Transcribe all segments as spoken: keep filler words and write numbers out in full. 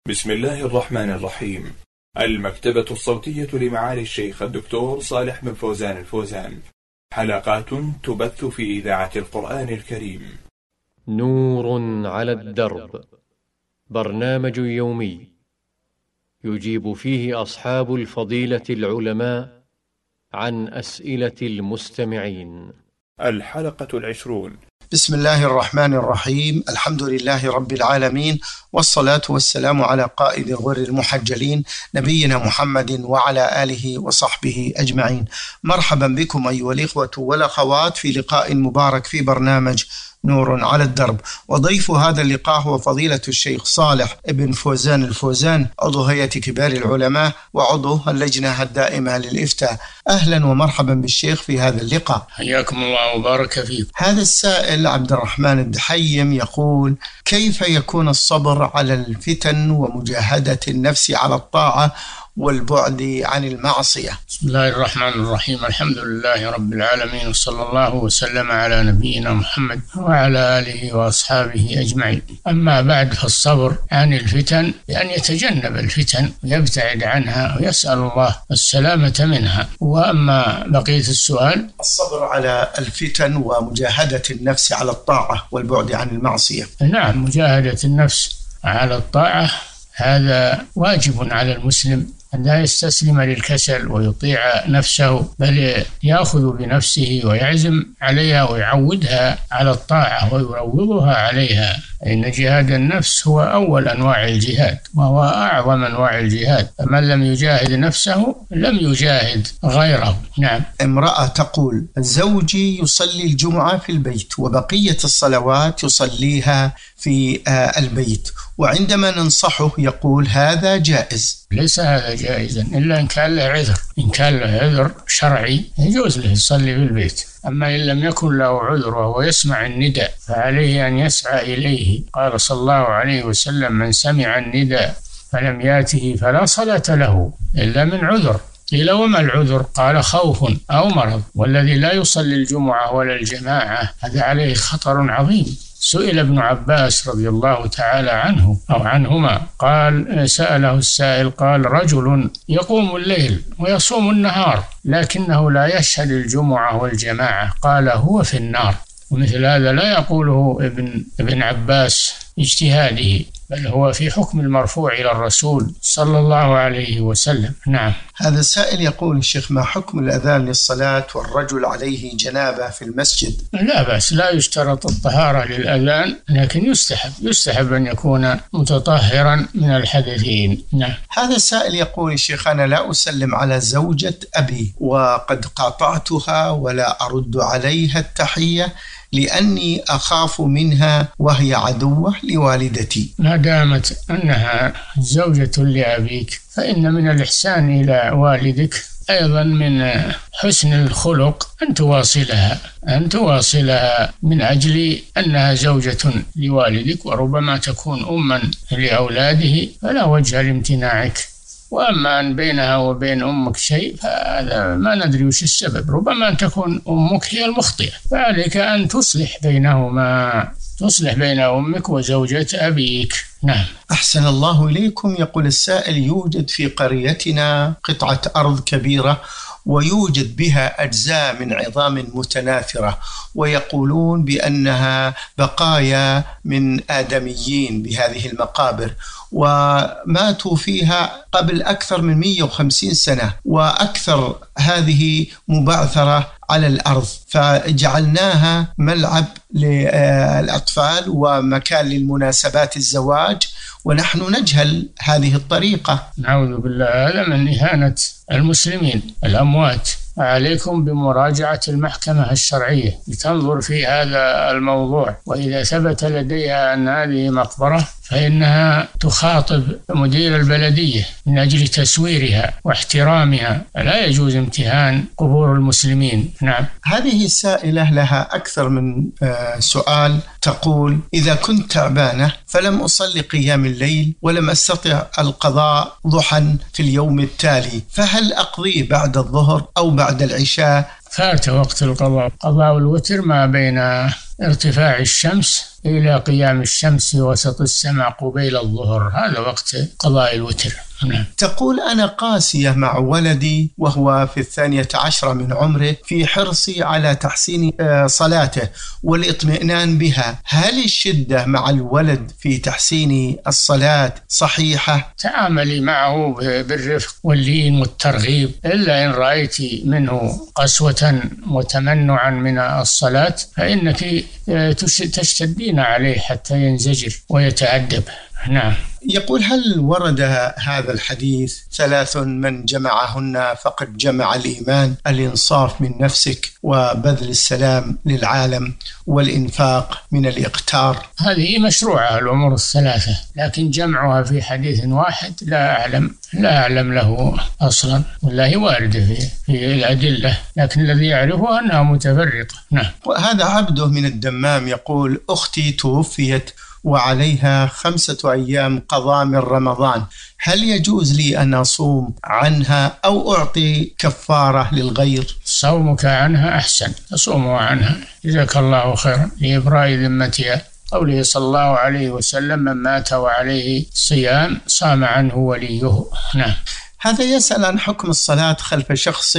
بسم الله الرحمن الرحيم. المكتبة الصوتية لمعالي الشيخ الدكتور صالح بن فوزان الفوزان، حلقات تبث في إذاعة القرآن الكريم. نور على الدرب، برنامج يومي يجيب فيه أصحاب الفضيلة العلماء عن أسئلة المستمعين. الحلقة العشرون. بسم الله الرحمن الرحيم. الحمد لله رب العالمين، والصلاة والسلام على قائد الغر المحجلين نبينا محمد وعلى آله وصحبه أجمعين. مرحبا بكم أيها الإخوة والأخوات في لقاء مبارك في برنامج نور على الدرب، وضيف هذا اللقاء هو فضيلة الشيخ صالح بن فوزان الفوزان، عضو هيئة كبار العلماء وعضو اللجنة الدائمة للإفتاء. أهلا ومرحبا بالشيخ في هذا اللقاء. حياكم الله وبارك فيكم. هذا السائل عبد الرحمن الدحيم يقول: كيف يكون الصبر على الفتن ومجاهدة النفس على الطاعة والبعد عن المعصية؟ بسم الله الرحمن الرحيم. الحمد لله رب العالمين، وصلى الله وسلم على نبينا محمد وعلى آله وأصحابه أجمعين. أما بعد، فالصبر عن الفتن بأن يتجنب الفتن ويبتعد عنها ويسأل الله السلامة منها. وأما بقية السؤال، الصبر على الفتن ومجاهدة النفس على الطاعة والبعد عن المعصية. نعم، مجاهدة النفس على الطاعة هذا واجب على المسلم، أن لا يستسلم للكسل ويطيع نفسه، بل يأخذ بنفسه ويعزم عليها ويعودها على الطاعة ويروضها عليها. إن جهاد النفس هو أول أنواع الجهاد وهو أعظم أنواع الجهاد، فمن لم يجاهد نفسه لم يجاهد غيره. نعم. امرأة تقول: زوجي يصلي الجمعة في البيت وبقية الصلوات يصليها في البيت، وعندما ننصحه يقول هذا جائز. ليس هذا جائزا إلا إن كان له عذر. إن كان له عذر شرعي يجوز له يصلي في البيت، أما إن لم يكن له عذر وهو يسمع النداء فعليه أن يسعى إليه. قال صلى الله عليه وسلم: من سمع النداء فلم ياته فلا صلاة له إلا من عذر. قيل: وما العذر؟ قال: خوف أو مرض. والذي لا يصلي الجمعة ولا الجماعة هذا عليه خطر عظيم. سئل ابن عباس رضي الله تعالى عنه أو عنهما، قال سأله السائل قال: رجل يقوم الليل ويصوم النهار لكنه لا يشهد الجمعة والجماعة، قال: هو في النار. ومثل هذا لا يقوله ابن, ابن عباس اجتهاده، بل هو في حكم المرفوع إلى الرسول صلى الله عليه وسلم. نعم. هذا السائل يقول: الشيخ، ما حكم الأذان للصلاة والرجل عليه جنابة في المسجد؟ لا بأس، لا يشترط الطهارة للأذان، لكن يستحب يستحب أن يكون متطهرا من الحدثين. نعم. هذا السائل يقول: الشيخ، أنا لا أسلم على زوجة أبي وقد قاطعتها ولا أرد عليها التحية لأني أخاف منها وهي عدوة لوالدتي. ما دامت أنها زوجة لأبيك فإن من الإحسان إلى والدك أيضا من حسن الخلق أن تواصلها أن تواصلها من أجل أنها زوجة لوالدك، وربما تكون أما لأولاده فلا وجه لامتناعك. وأما أن بينها وبين أمك شيء فهذا ما ندري وش السبب، ربما أن تكون أمك هي المخطئة، فعليك أن تصلح بينهما تصلح بين أمك وزوجة أبيك. نعم. أحسن الله إليكم. يقول السائل: يوجد في قريتنا قطعة أرض كبيرة ويوجد بها أجزاء من عظام متناثرة، ويقولون بأنها بقايا من آدميين بهذه المقابر، وماتوا فيها قبل أكثر من مئة وخمسين سنة، وأكثر هذه مبعثرة على الأرض، فجعلناها ملعب للأطفال ومكان للمناسبات الزواج، ونحن نجهل هذه الطريقة. نعوذ بالله، هذا من إهانة المسلمين الأموات. عليكم بمراجعة المحكمة الشرعية لتنظر في هذا الموضوع، وإذا ثبت لديها أن هذه مقبرة فإنها تخاطب مدير البلدية من أجل تسويرها واحترامها، لا يجوز امتهان قبور المسلمين. نعم. هذه السائلة لها أكثر من سؤال. تقول: إذا كنت تعبانة فلم أصلي قيام الليل ولم أستطع القضاء ضحى في اليوم التالي، فهل أقضيه بعد الظهر أو بعد العشاء؟ فات وقت القضاء. قضاء الوتر ما بين ارتفاع الشمس إلى قيام الشمس وسط السماء قبيل الظهر، هذا وقت قضاء الوتر. نعم. تقول: أنا قاسية مع ولدي وهو في الثانية عشرة من عمره في حرصي على تحسين صلاته والاطمئنان بها، هل الشدة مع الولد في تحسين الصلاة صحيحة؟ تعاملي معه بالرفق واللين والترغيب، إلا إن رأيت منه قسوة وتمنعا من الصلاة فإنك تشتدين عليه حتى ينزجر ويتأدب. نعم. يقول: هل ورد هذا الحديث: ثلاث من جمعهن فقد جمع الإيمان، الإنصاف من نفسك وبذل السلام للعالم والإنفاق من الإقتار؟ هذه مشروعة الأمور الثلاثة، لكن جمعها في حديث واحد لا أعلم لا أعلم له أصلا، والله واردة في, في الأدلة، لكن الذي يعرفه أنها متفرقة. نعم. وهذا عبده من الدمام يقول: أختي توفيت وعليها خمسة أيام قضاء من رمضان، هل يجوز لي أن أصوم عنها أو أعطي كفارة للغير؟ صومك عنها أحسن، تصوموا عنها جزاك الله خيرا لإبراء ذمتها. قوله صلى الله عليه وسلم: من مات وعليه صيام صام عنه وليه. نعم. هذا يسأل عن حكم الصلاة خلف شخص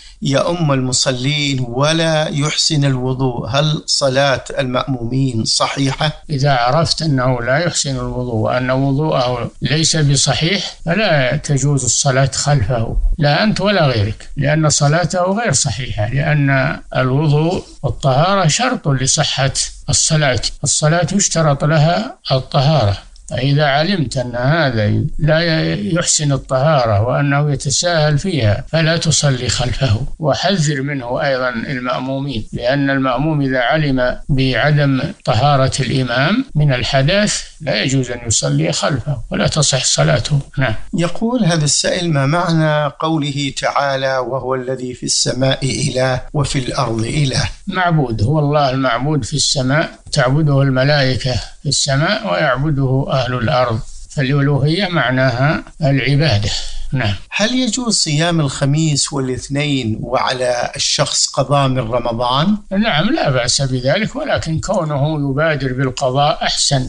يؤم المصلين ولا يحسن الوضوء، هل صلاة المأمومين صحيحة؟ إذا عرفت أنه لا يحسن الوضوء وأن وضوءه ليس بصحيح فلا تجوز الصلاة خلفه، لا أنت ولا غيرك، لأن صلاته غير صحيحة، لأن الوضوء والطهارة شرط لصحة الصلاة. الصلاة يشترط لها الطهارة، فإذا علمت أن هذا لا يحسن الطهارة وأنه يتساهل فيها فلا تصلي خلفه. وحذر منه أيضا المأمومين، لأن المأموم إذا علم بعدم طهارة الإمام من الحدث لا يجوز أن يصلي خلفه ولا تصح صلاته. نعم. يقول هذا السائل: ما معنى قوله تعالى: وهو الذي في السماء إله وفي الأرض إله؟ معبود هو الله المعبود في السماء، تعبده الملائكة في السماء ويعبده أهل الأرض، فالألوهية معناها العبادة. نعم. هل يجوز صيام الخميس والاثنين وعلى الشخص قضاء من رمضان؟ نعم، لا بأس بذلك، ولكن كونه يبادر بالقضاء أحسن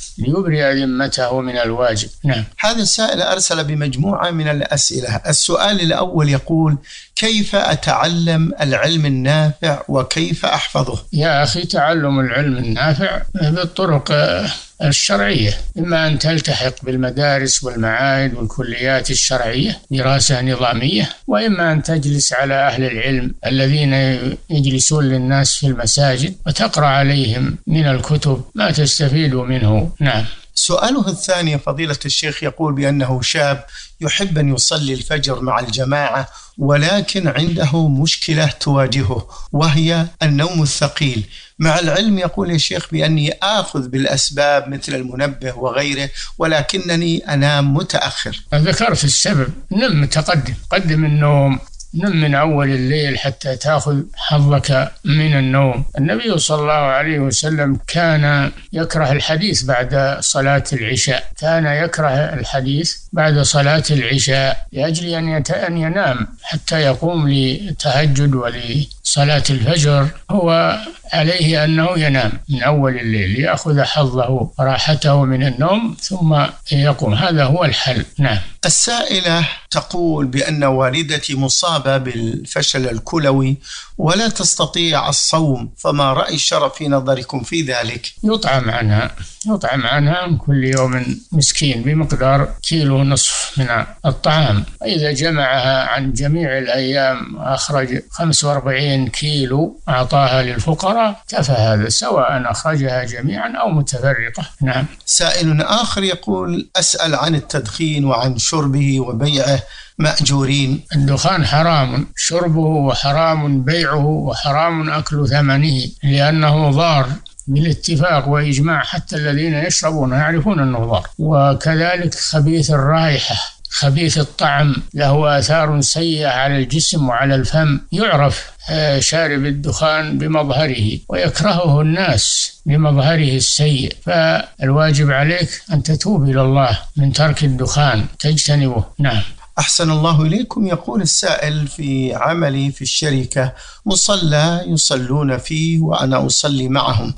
ليبرئ ذمته من الواجب. نعم. هذا السائل أرسل بمجموعة من الأسئلة. السؤال الأول يقول: كيف أتعلم العلم النافع وكيف أحفظه؟ يا أخي، تعلم العلم النافع بالطرق الشرعية، إما أن تلتحق بالمدارس والمعاهد والكليات الشرعية دراسة نظامية، وإما أن تجلس على أهل العلم الذين يجلسون للناس في المساجد وتقرأ عليهم من الكتب ما تستفيد منه. نعم. سؤاله الثاني فضيلة الشيخ يقول بأنه شاب يحب أن يصلي الفجر مع الجماعة، ولكن عنده مشكلة تواجهه وهي النوم الثقيل، مع العلم يقول يا شيخ بأني آخذ بالأسباب مثل المنبه وغيره، ولكنني أنام متأخر. ذكرت السبب، نم متقدم، قدم النوم، نم من أول الليل حتى تأخذ حظك من النوم. النبي صلى الله عليه وسلم كان يكره الحديث بعد صلاة العشاء، كان يكره الحديث بعد صلاة العشاء لأجل أن ينام حتى يقوم للتهجد ولصلاة الفجر. هو عليه أنه ينام من أول الليل ليأخذ حظه راحته من النوم ثم يقوم، هذا هو الحل. نعم. السائلة تقول بأن والدتي مصابة بالفشل الكلوي ولا تستطيع الصوم، فما رأي الشرع في نظركم في ذلك؟ يطعم عنها يطعم عنها من كل يوم مسكين بمقدار كيلو نصف من الطعام، وإذا جمعها عن جميع الأيام أخرج خمسة وأربعين كيلو أعطاها للفقراء، كفى هذا، سواء أخرجها جميعا أو متفرقة. نعم. سائل آخر يقول: أسأل عن التدخين وعن شربه وبيعه مأجورين. الدخان حرام شربه وحرام بيعه وحرام أكل ثمنه، لأنه ضار بالاتفاق وإجماع، حتى الذين يشربون يعرفون أنه ضار. وكذلك خبيث الرائحة خبيث الطعم له آثار سيئة على الجسم وعلى الفم، يعرف شارب الدخان بمظهره ويكرهه الناس بمظهره السيء، فالواجب عليك أن تتوب إلى الله من ترك الدخان تجتنبه. نعم. أحسن الله إليكم. يقول السائل: في عملي في الشركة مصلى يصلون فيه وأنا أصلي معهم،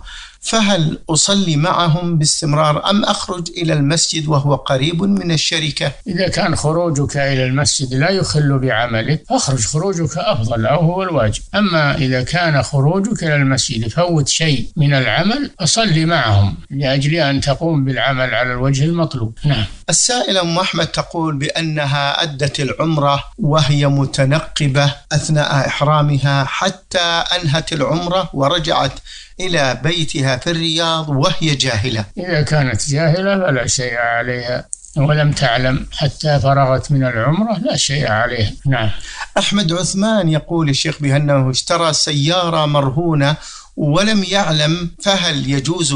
فهل أصلي معهم باستمرار أم أخرج إلى المسجد وهو قريب من الشركة؟ إذا كان خروجك إلى المسجد لا يخل بعملك أخرج، خروجك أفضل أو هو الواجب. أما إذا كان خروجك إلى المسجد فوت شيء من العمل أصلي معهم لأجل أن تقوم بالعمل على الوجه المطلوب. نعم. السائلة أم أحمد تقول بأنها أدت العمرة وهي متنقبة أثناء إحرامها حتى أنهت العمرة ورجعت إلى بيتها في الرياض وهي جاهلة. إذا كانت جاهلة فلا شيء عليها، ولم تعلم حتى فرغت من العمرة لا شيء عليها. نعم. أحمد عثمان يقول الشيخ بأنه اشترى سيارة مرهونة ولم يعلم، فهل يجوز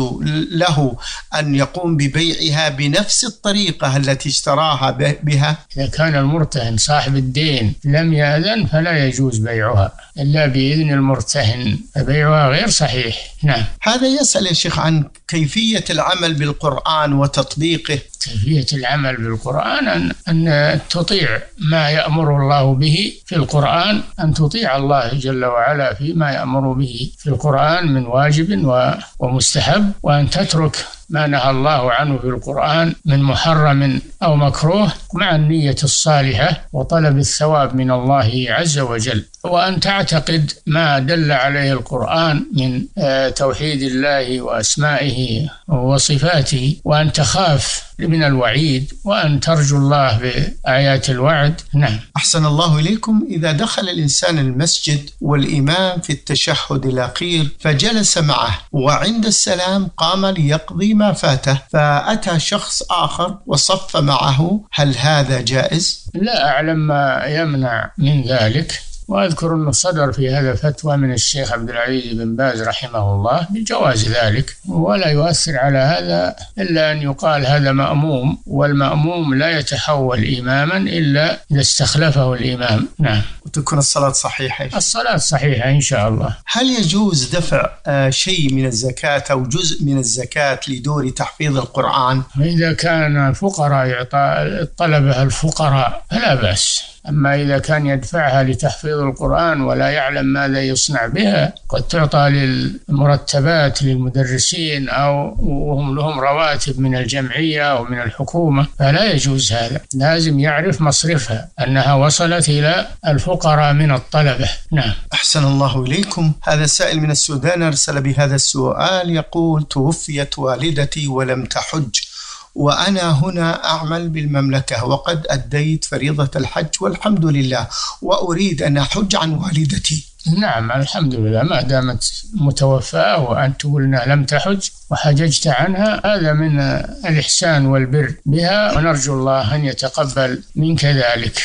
له أن يقوم ببيعها بنفس الطريقة التي اشتراها بها؟ إذا كان المرتهن صاحب الدين لم يأذن فلا يجوز بيعها إلا بإذن المرتهن، فبيعها غير صحيح. نعم. هذا يسأل يا شيخ عن كيفية العمل بالقرآن وتطبيقه. كيفية العمل بالقرآن أن, أن تطيع ما يأمر الله به في القرآن، أن تطيع الله جل وعلا فيما يأمر به في القرآن من واجب ومستحب، وأن تترك ما نهى الله عنه في القرآن من محرم أو مكروه مع النية الصالحة وطلب الثواب من الله عز وجل، وأن تعتقد ما دل عليه القرآن من توحيد الله وأسمائه وصفاته، وأن تخاف من الوعيد، وأن ترجو الله بآيات الوعد. نعم. أحسن الله إليكم. إذا دخل الإنسان المسجد والإمام في التشهد الأخير فجلس معه وعند السلام قام ليقضي ما فاته، فأتى شخص آخر وصف معه، هل هذا جائز؟ لا أعلم ما يمنع من ذلك، وأذكر أنه صدر في هذا فتوى من الشيخ عبد العزيز بن باز رحمه الله بجواز ذلك، ولا يؤثر على هذا إلا أن يقال هذا مأموم، والمأموم لا يتحول إماما إلا إذا استخلفه الإمام. نعم. وتكون الصلاة صحيحة. الصلاة صحيحة إن شاء الله. هل يجوز دفع شيء من الزكاة أو جزء من الزكاة لدور تحفيظ القرآن؟ إذا كان الفقراء يعطى طلبها الفقراء فلا بأس، أما إذا كان يدفعها لتحفيظ القرآن ولا يعلم ماذا يصنع بها، قد تعطى للمرتبات للمدرسين أو وهم لهم رواتب من الجمعية أو من الحكومة، فلا يجوز هذا، لازم يعرف مصرفها أنها وصلت إلى الفقراء من الطلبة. نعم. أحسن الله إليكم. هذا سائل من السودان أرسل بهذا السؤال يقول: توفيت والدتي ولم تحج، وأنا هنا أعمل بالمملكة وقد أديت فريضة الحج والحمد لله، وأريد أن أحج عن والدتي. نعم الحمد لله، ما دامت متوفاة وأنت قلنا لم تحج وحججت عنها، هذا من الإحسان والبر بها، ونرجو الله أن يتقبل منك ذلك.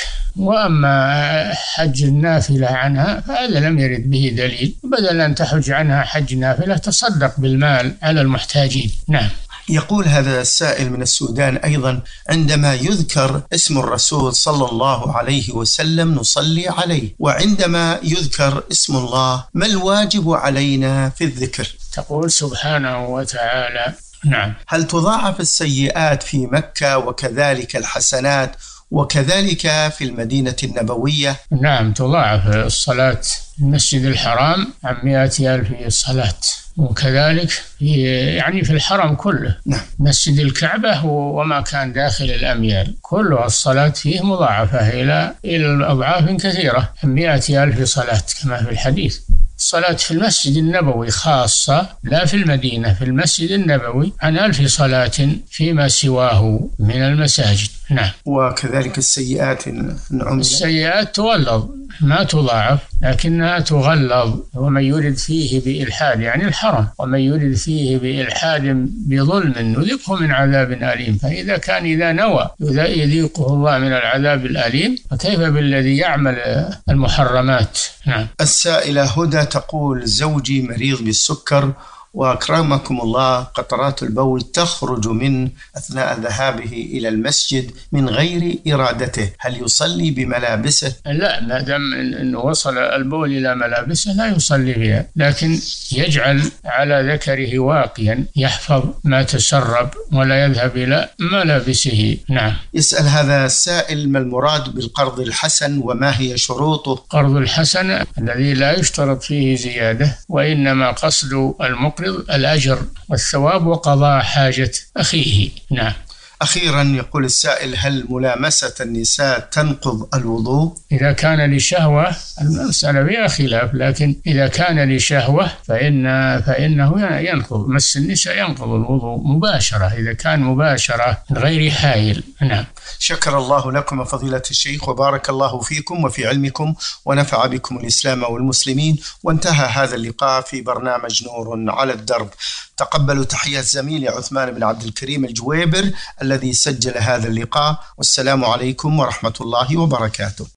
وأما حج النافلة عنها فهذا لم يرد به دليل، بدل أن تحج عنها حج نافلة تصدق بالمال على المحتاجين. نعم. يقول هذا السائل من السودان أيضا: عندما يذكر اسم الرسول صلى الله عليه وسلم نصلي عليه، وعندما يذكر اسم الله ما الواجب علينا في الذكر؟ تقول سبحانه وتعالى. نعم. هل تضاعف السيئات في مكة وكذلك الحسنات وكذلك في المدينة النبوية؟ نعم تضاعف الصلاة في المسجد الحرام عن مئة ألف صلاة، وكذلك في يعني في الحرم كله. نعم. مسجد الكعبة وما كان داخل الأميال كله الصلاة فيه مضاعفة إلى إلى أضعاف كثيرة، مئة ألف صلاة كما في الحديث. الصلاة في المسجد النبوي خاصة، لا في المدينة، في المسجد النبوي عن ألف صلاة فيما سواه من المساجد. نعم. وكذلك السيئات النعم. السيئات تغلظ ما تضاعف لكنها تغلظ، ومن يرد فيه بإلحاد يعني الحرم، ومن يرد فيه بإلحاد بظلم نذقه من عذاب أليم. فإذا كان إذا نوى يذيقه الله من العذاب الأليم، فكيف بالذي يعمل المحرمات؟ نعم. السائلة هدى تقول: زوجي مريض بالسكر وأكرمكم الله قطرات البول تخرج من أثناء ذهابه إلى المسجد من غير إرادته، هل يصلي بملابسه؟ لا، ما دام أنه وصل البول إلى ملابسه لا يصلي بها، لكن يجعل على ذكره واقيا يحفظ ما تسرب ولا يذهب إلى ملابسه. نعم. يسأل هذا السائل: ما المراد بالقرض الحسن وما هي شروطه؟ قرض الحسن الذي لا يشترط فيه زيادة، وإنما قصد المقرض يحرض الأجر والثواب وقضاء حاجة أخيه. نعم. أخيرا يقول السائل: هل ملامسة النساء تنقض الوضوء؟ إذا كان لشهوة المسألة فيها خلاف، لكن إذا كان لشهوة فإن فإنه ينقض، مس النساء ينقض الوضوء مباشرة إذا كان مباشرة من غير حائل. نعم. شكر الله لكم فضيلة الشيخ، وبارك الله فيكم وفي علمكم، ونفع بكم الإسلام والمسلمين. وانتهى هذا اللقاء في برنامج نور على الدرب. تقبلوا تحيات زميلي عثمان بن عبد الكريم الجويبر الذي سجل هذا اللقاء، والسلام عليكم ورحمة الله وبركاته.